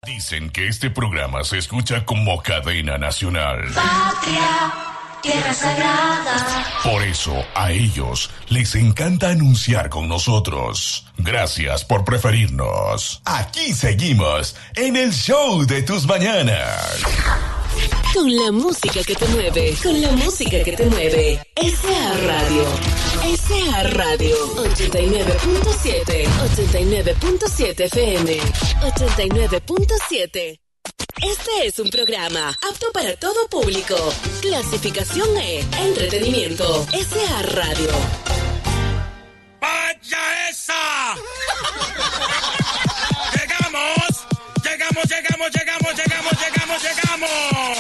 Dicen que este programa se escucha como cadena nacional. Patria, tierra sagrada. Por eso, a ellos les encanta anunciar con nosotros. Gracias por preferirnos. Aquí seguimos en el show de tus mañanas. Con la música que te mueve, con la música que te mueve. S.A. Radio. S.A. Radio. 89.7. 89.7 FM. 89.7. Este es un programa apto para todo público. Clasificación E. Entretenimiento. S.A. Radio. ¡Vaya esa! ¡Llegamos! ¡Llegamos, llegamos, llegamos, llegamos, llegamos, llegamos!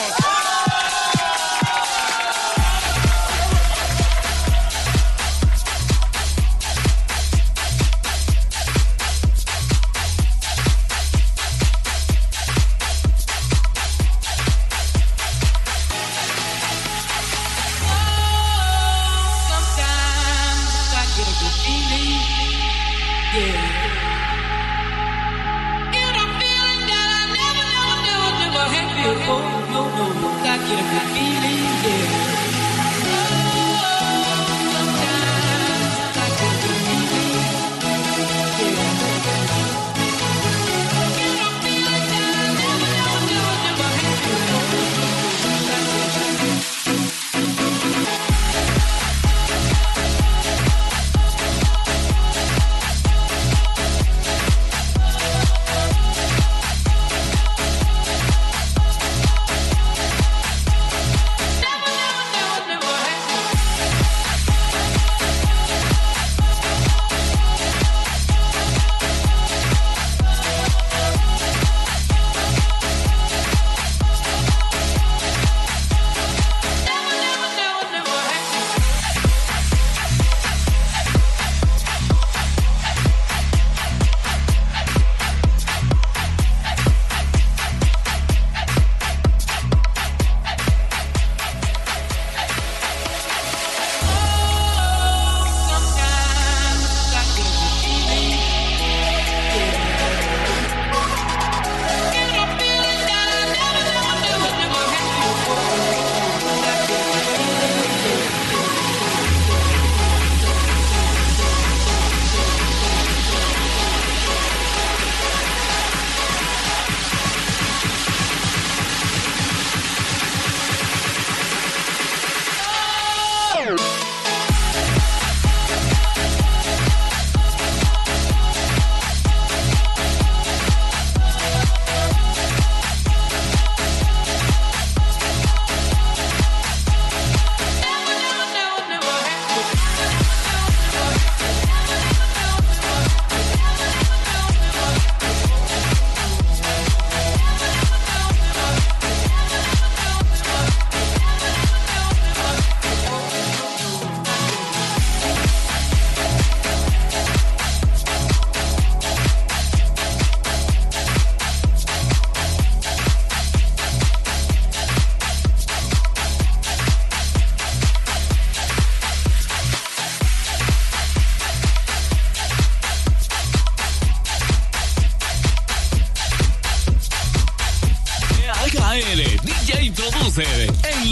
En la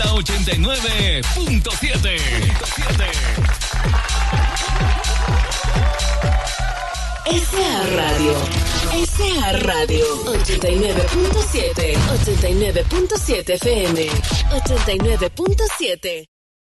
89.7. S.A. Radio. S.A. Radio. 89.7. 89.7 FM. 89.7.